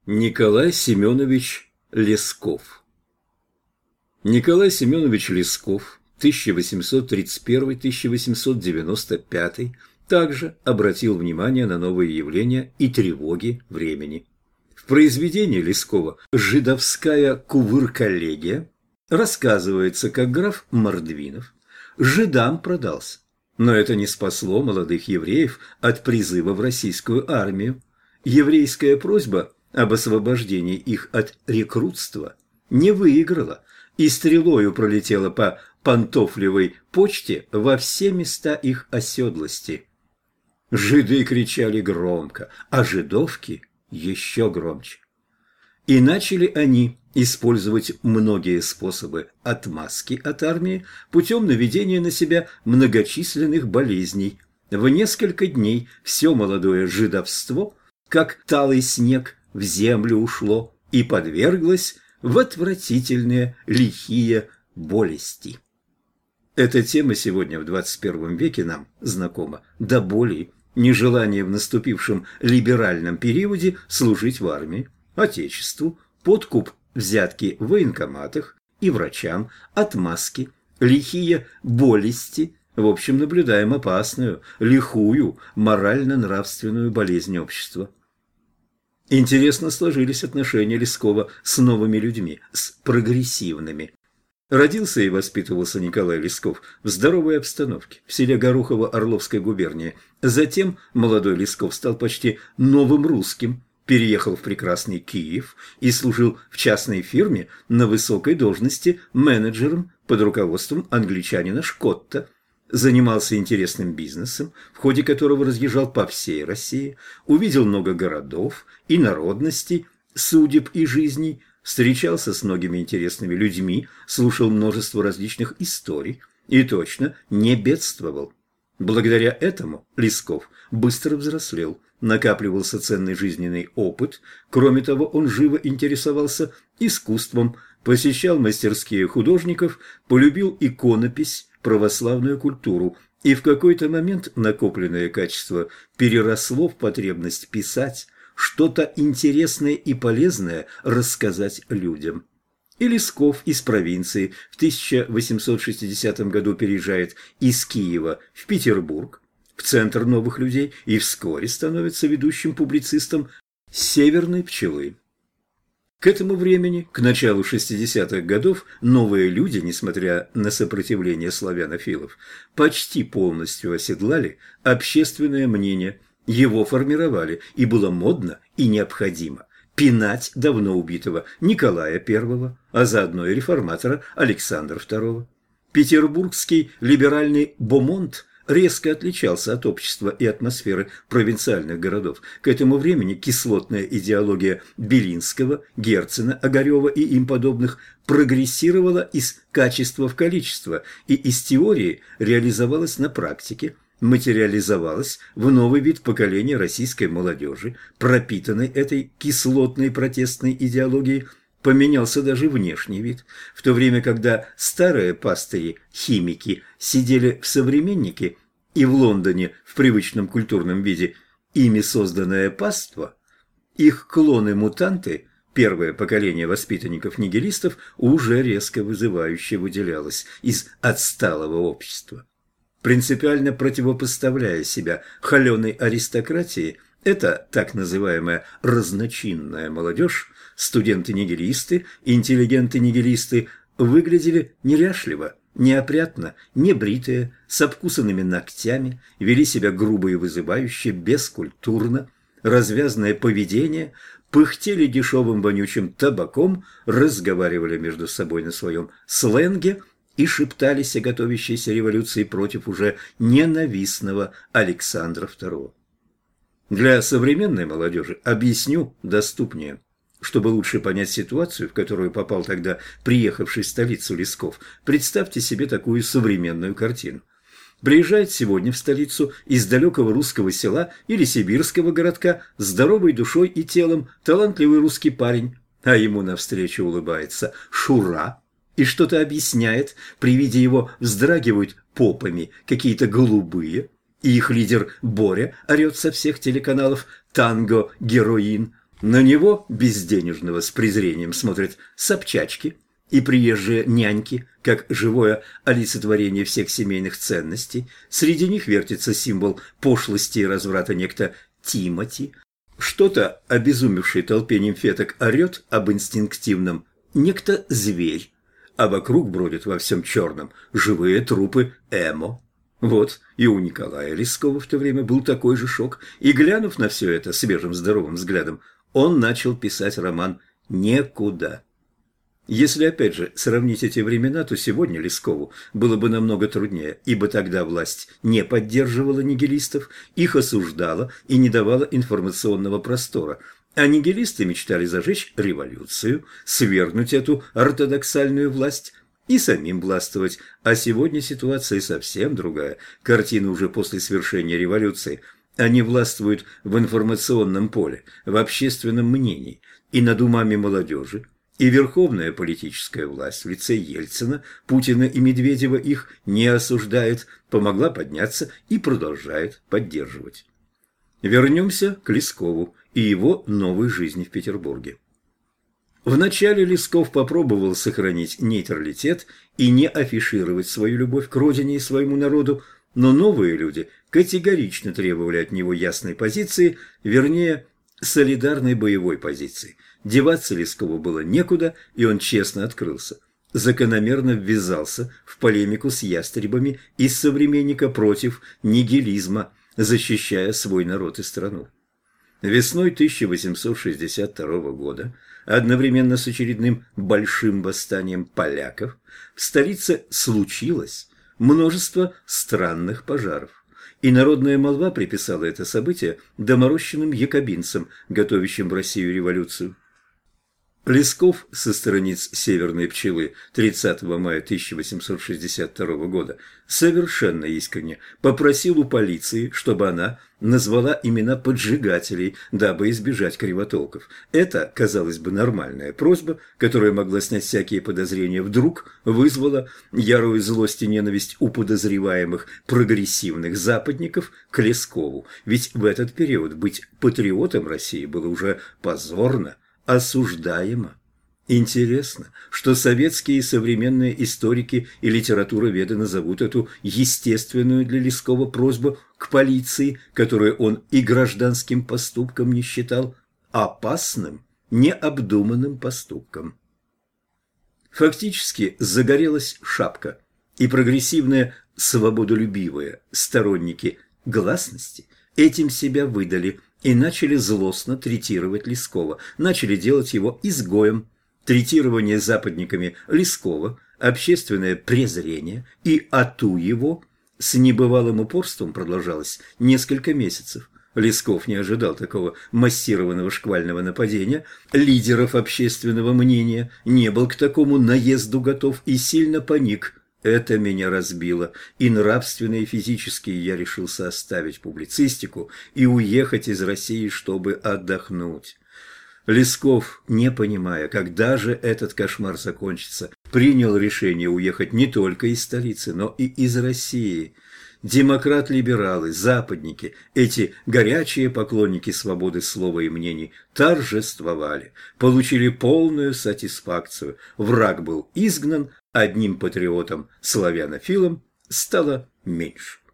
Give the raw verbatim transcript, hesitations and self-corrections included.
Николай Семенович Лесков. Николай Семенович Лесков, тысяча восемьсот тридцать первый — тысяча восемьсот девяносто пятый, также обратил внимание на новые явления и тревоги времени. В произведении Лескова «Жидовская кувырколегия» рассказывается, как граф Мордвинов жидам продался, но это не спасло молодых евреев от призыва в российскую армию. Еврейская просьба об освобождении их от рекрутства не выиграла и стрелою пролетела по пантофлевой почте во все места их оседлости. Жиды кричали громко, а жидовки еще громче. И начали они использовать многие способы отмазки от армии путем наведения на себя многочисленных болезней. В несколько дней все молодое жидовство, как талый снег, в землю ушло и подверглось в отвратительные лихие болести. Эта тема сегодня в двадцать первом веке нам знакома до боли. Нежелание в наступившем либеральном периоде служить в армии, отечеству, подкуп, взятки в военкоматах и врачам, отмазки, лихие болести. В общем, наблюдаем опасную, лихую, морально-нравственную болезнь общества. Интересно сложились отношения Лескова с новыми людьми, с прогрессивными. Родился и воспитывался Николай Лесков в здоровой обстановке в селе Горохово Орловской губернии. Затем молодой Лесков стал почти новым русским, переехал в прекрасный Киев и служил в частной фирме на высокой должности менеджером под руководством англичанина Шкотта. Занимался интересным бизнесом, в ходе которого разъезжал по всей России, увидел много городов и народностей, судеб и жизней, встречался с многими интересными людьми, слушал множество различных историй и точно не бедствовал. Благодаря этому Лесков быстро взрослел, накапливался ценный жизненный опыт. Кроме того, он живо интересовался искусством, посещал мастерские художников, полюбил иконопись, православную культуру, и в какой-то момент накопленное качество переросло в потребность писать, что-то интересное и полезное рассказать людям. И Лесков из провинции в тысяча восемьсот шестидесятом году переезжает из Киева в Петербург, в центр новых людей, и вскоре становится ведущим публицистом «Северной пчелы». К этому времени, к началу шестидесятых годов, новые люди, несмотря на сопротивление славянофилов, почти полностью оседлали общественное мнение, его формировали, и было модно и необходимо пинать давно убитого Николая Первого, а заодно и реформатора Александра Второго. Петербургский либеральный бомонд резко отличался от общества и атмосферы провинциальных городов. К этому времени кислотная идеология Белинского, Герцена, Огарева и им подобных прогрессировала из качества в количество и из теории реализовалась на практике, материализовалась в новый вид поколения российской молодежи, пропитанной этой кислотной протестной идеологией. Поменялся даже внешний вид, в то время, когда старые пастыри-химики сидели в «Современнике» и в Лондоне в привычном культурном виде, ими созданное паство, их клоны-мутанты, первое поколение воспитанников-нигилистов, уже резко вызывающе выделялось из отсталого общества. Принципиально противопоставляя себя холеной аристократии, эта так называемая разночинная молодежь, студенты-нигилисты, интеллигенты-нигилисты, выглядели неряшливо, неопрятно, небритые, с обкусанными ногтями, вели себя грубо и вызывающе, бескультурно, развязное поведение, пыхтели дешевым вонючим табаком, разговаривали между собой на своем сленге и шептались о готовящейся революции против уже ненавистного Александра Второго. Для современной молодежи объясню доступнее. Чтобы лучше понять ситуацию, в которую попал тогда приехавший в столицу Лесков, представьте себе такую современную картину. Приезжает сегодня в столицу из далекого русского села или сибирского городка здоровой душой и телом талантливый русский парень, а ему навстречу улыбается Шура и что-то объясняет, при виде его вздрагивают попами какие-то голубые, и их лидер Боря орет со всех телеканалов «Танго, героин». На него, безденежного, с презрением смотрят собчачки и приезжие няньки, как живое олицетворение всех семейных ценностей. Среди них вертится символ пошлости и разврата некто Тимоти. Что-то обезумевшей толпе нимфеток орет об инстинктивном некто зверь, а вокруг бродят во всем черном живые трупы эмо. Вот, и у Николая Лескова в то время был такой же шок, и, глянув на все это свежим здоровым взглядом, он начал писать роман «Некуда». Если, опять же, сравнить эти времена, то сегодня Лескову было бы намного труднее, ибо тогда власть не поддерживала нигилистов, их осуждала и не давала информационного простора, а нигилисты мечтали зажечь революцию, свергнуть эту ортодоксальную власть и самим властвовать. А сегодня ситуация совсем другая. Картина уже после свершения революции. Они властвуют в информационном поле, в общественном мнении и над умами молодежи. И верховная политическая власть в лице Ельцина, Путина и Медведева их не осуждает, помогла подняться и продолжает поддерживать. Вернемся к Лескову и его новой жизни в Петербурге. Вначале Лесков попробовал сохранить нейтралитет и не афишировать свою любовь к родине и своему народу, но новые люди категорично требовали от него ясной позиции, вернее, солидарной боевой позиции. Деваться Лескову было некуда, и он честно открылся. Закономерно ввязался в полемику с ястребами из «Современника» против нигилизма, защищая свой народ и страну. Весной тысяча восемьсот шестьдесят второго года, одновременно с очередным большим восстанием поляков, в столице случилось множество странных пожаров. И народная молва приписала это событие доморощенным якобинцам, готовящим в Россию революцию. Лесков со страниц «Северной пчелы» тридцатого мая тысяча восемьсот шестьдесят второго года совершенно искренне попросил у полиции, чтобы она назвала имена поджигателей, дабы избежать кривотолков. Это, казалось бы, нормальная просьба, которая могла снять всякие подозрения, вдруг вызвала ярую злость и ненависть у подозреваемых прогрессивных западников к Лескову. Ведь в этот период быть патриотом России было уже позорно, осуждаемо. Интересно, что советские и современные историки и литературоведы назовут эту естественную для Лескова просьбу к полиции, которую он и гражданским поступком не считал, опасным, необдуманным поступком. Фактически загорелась шапка, и прогрессивные, свободолюбивые сторонники гласности этим себя выдали и начали злостно третировать Лескова, начали делать его изгоем. Третирование западниками Лескова, общественное презрение и ату его с небывалым упорством продолжалось несколько месяцев. Лесков не ожидал такого массированного шквального нападения, лидеров общественного мнения, не был к такому наезду готов и сильно паник. Это меня разбило, и нравственно и физически я решился оставить публицистику и уехать из России, чтобы отдохнуть. Лесков, не понимая, когда же этот кошмар закончится, принял решение уехать не только из столицы, но и из России. Демократ-либералы, западники, эти горячие поклонники свободы слова и мнений торжествовали, получили полную сатисфакцию. Враг был изгнан, одним патриотом, славянофилом, стало меньше.